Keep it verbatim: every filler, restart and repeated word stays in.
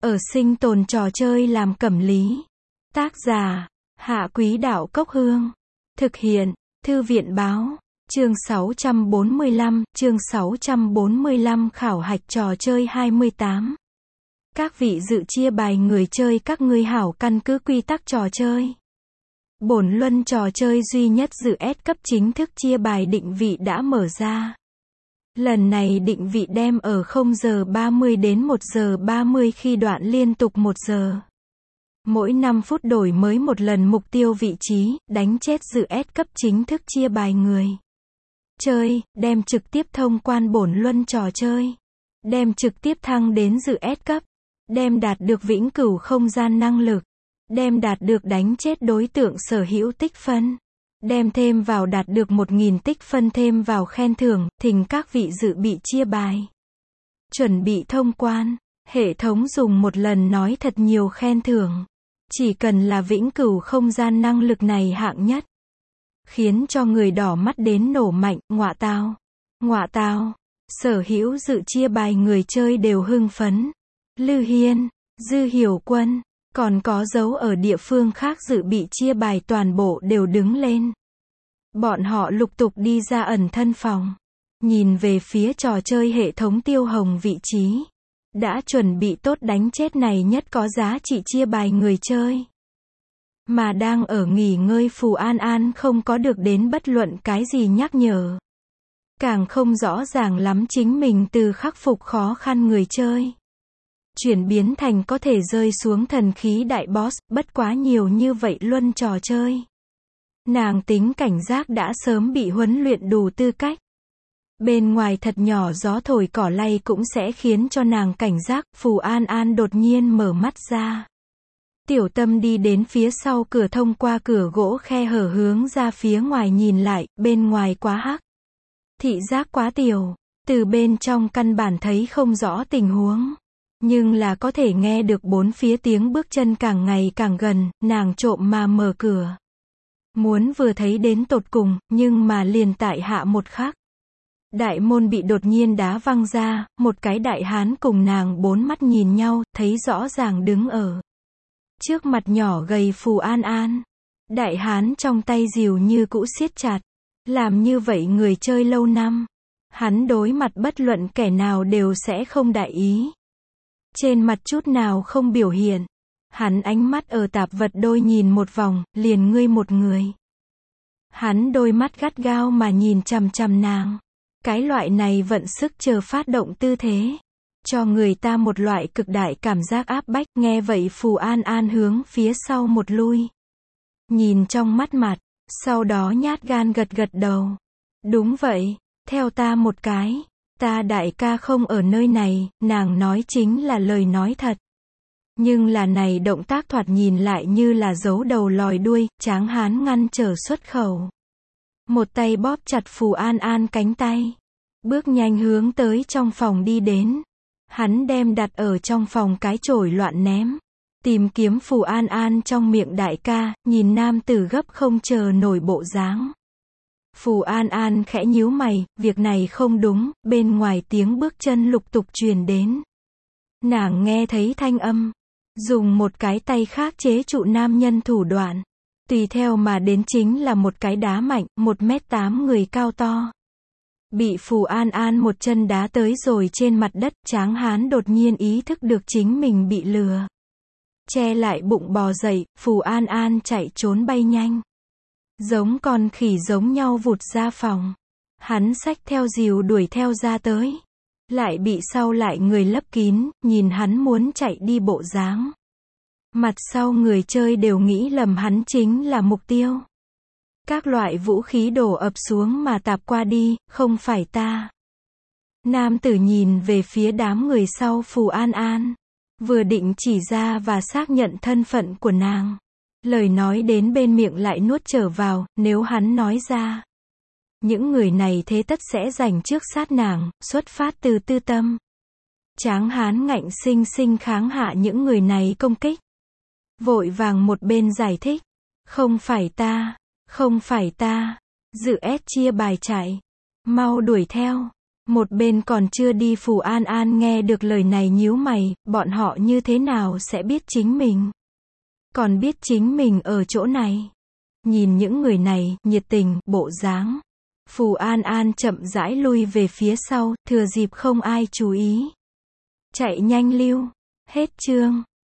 ở sinh tồn trò chơi làm cẩm lý. Tác giả, Hạ Quý Đạo Cốc Hương. Thực hiện, Thư viện Báo. Chương sáu trăm bốn mươi lăm, chương sáu trăm bốn mươi lăm khảo hạch trò chơi hai mươi tám. Các vị dự chia bài người chơi các ngươi hảo, căn cứ quy tắc trò chơi. Bổn luân trò chơi duy nhất dự S cấp chính thức chia bài định vị đã mở ra. Lần này định vị đem ở không giờ ba mươi đến một giờ ba mươi khi đoạn liên tục một giờ. Mỗi năm phút đổi mới một lần mục tiêu vị trí, đánh chết dự S cấp chính thức chia bài người chơi, đem trực tiếp thông quan bổn luân trò chơi. Đem trực tiếp thăng đến dự S cấp. Đem đạt được vĩnh cửu không gian năng lực. Đem đạt được đánh chết đối tượng sở hữu tích phân. Đem thêm vào đạt được một nghìn tích phân thêm vào khen thưởng, thỉnh các vị dự bị chia bài. Chuẩn bị thông quan. Hệ thống dùng một lần nói thật nhiều khen thưởng. Chỉ cần là vĩnh cửu không gian năng lực này hạng nhất. Khiến cho người đỏ mắt đến nổ mạnh, ngọa tao. Ngọa tao. Sở hữu dự chia bài người chơi đều hưng phấn. Lư Hiên, Dư Hiểu Quân, còn có dấu ở địa phương khác dự bị chia bài toàn bộ đều đứng lên. Bọn họ lục tục đi ra ẩn thân phòng. Nhìn về phía trò chơi hệ thống tiêu hồng vị trí. Đã chuẩn bị tốt đánh chết này nhất có giá trị chia bài người chơi. Mà đang ở nghỉ ngơi Phù An An không có được đến bất luận cái gì nhắc nhở. Càng không rõ ràng lắm chính mình từ khắc phục khó khăn người chơi. Chuyển biến thành có thể rơi xuống thần khí đại boss, bất quá nhiều như vậy luân trò chơi. Nàng tính cảnh giác đã sớm bị huấn luyện đủ tư cách. Bên ngoài thật nhỏ gió thổi cỏ lay cũng sẽ khiến cho nàng cảnh giác. Phù An An đột nhiên mở mắt ra. Tiểu Tâm đi đến phía sau cửa, thông qua cửa gỗ khe hở hướng ra phía ngoài nhìn lại, bên ngoài quá hắc. Thị giác quá tiểu, từ bên trong căn bản thấy không rõ tình huống. Nhưng là có thể nghe được bốn phía tiếng bước chân càng ngày càng gần, nàng trộm mà mở cửa. Muốn vừa thấy đến tột cùng, nhưng mà liền tại hạ một khắc. Đại môn bị đột nhiên đá văng ra, một cái đại hán cùng nàng bốn mắt nhìn nhau, thấy rõ ràng đứng ở trước mặt nhỏ gầy Phù An An. Đại hán trong tay rìu như cũ siết chặt. Làm như vậy người chơi lâu năm. Hắn đối mặt bất luận kẻ nào đều sẽ không đại ý. Trên mặt chút nào không biểu hiện. Hắn ánh mắt ở tạp vật đôi nhìn một vòng, liền ngươi một người. Hắn đôi mắt gắt gao mà nhìn chằm chằm nàng. Cái loại này vận sức chờ phát động tư thế. Cho người ta một loại cực đại cảm giác áp bách. Nghe vậy Phù An An hướng phía sau một lui. Nhìn trong mắt mặt. Sau đó nhát gan gật gật đầu. Đúng vậy, theo ta một cái. Ta đại ca không ở nơi này, nàng nói chính là lời nói thật. Nhưng là này động tác thoạt nhìn lại như là giấu đầu lòi đuôi, tráng hán ngăn trở xuất khẩu. Một tay bóp chặt Phù An An cánh tay. Bước nhanh hướng tới trong phòng đi đến. Hắn đem đặt ở trong phòng cái chổi loạn ném. Tìm kiếm Phù An An trong miệng đại ca, nhìn nam tử gấp không chờ nổi bộ dáng. Phù An An khẽ nhíu mày, việc này không đúng, bên ngoài tiếng bước chân lục tục truyền đến. Nàng nghe thấy thanh âm, dùng một cái tay khác chế trụ nam nhân thủ đoạn. Tùy theo mà đến chính là một cái đá mạnh, một mét tám người cao to. Bị Phù An An một chân đá tới rồi trên mặt đất, tráng hán đột nhiên ý thức được chính mình bị lừa. Che lại bụng bò dậy, Phù An An chạy trốn bay nhanh. Giống con khỉ giống nhau vụt ra phòng. Hắn xách theo rìu đuổi theo ra tới. Lại bị sau lại người lấp kín, nhìn hắn muốn chạy đi bộ dáng. Mặt sau người chơi đều nghĩ lầm hắn chính là mục tiêu. Các loại vũ khí đổ ập xuống mà tạp qua đi, không phải ta. Nam tử nhìn về phía đám người sau Phù An An. Vừa định chỉ ra và xác nhận thân phận của nàng. Lời nói đến bên miệng lại nuốt trở vào, nếu hắn nói ra. Những người này thế tất sẽ giành trước sát nàng, xuất phát từ tư tâm. Tráng hán ngạnh sinh sinh kháng hạ những người này công kích. Vội vàng một bên giải thích. Không phải ta, không phải ta. Dự S chia bài chạy. Mau đuổi theo. Một bên còn chưa đi Phù An An nghe được lời này nhíu mày, bọn họ như thế nào sẽ biết chính mình? Còn biết chính mình ở chỗ này. Nhìn những người này, nhiệt tình, bộ dáng. Phù An An chậm rãi lui về phía sau, thừa dịp không ai chú ý. Chạy nhanh lưu. Hết chương.